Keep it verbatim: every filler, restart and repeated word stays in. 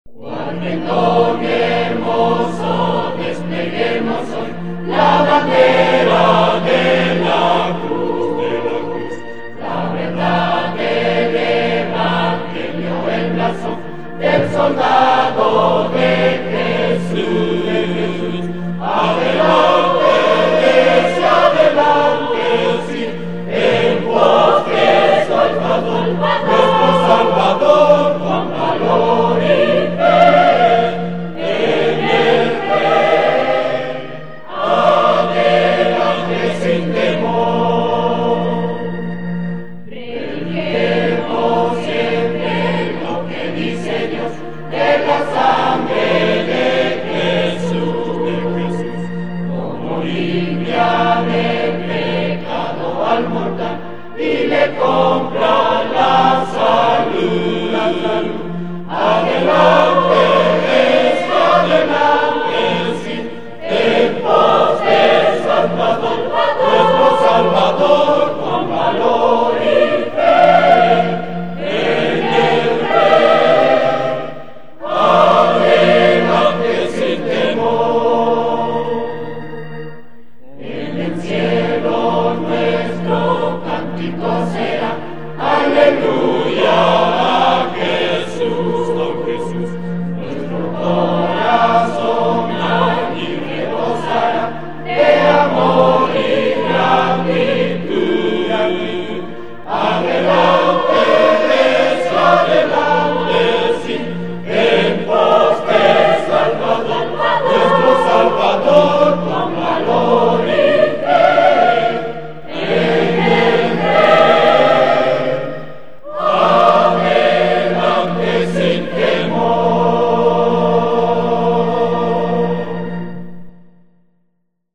Cual mentón hermoso despleguemos hoy la bandera de la cruz, de la cruz, la verdad del Evangelio, el brazo del soldado de Jesús, de Jesús. Adelante, iglesia, adelante, sí, en pos de Salvador, nuestro Salvador, con valor y fe, en el fe, adelante sin temor. Prediquemos siempre lo que dice Dios de la sangre de Jesús, de Jesús, como limpia de pecado al mortal y le compra la salud, la salud. Adelante.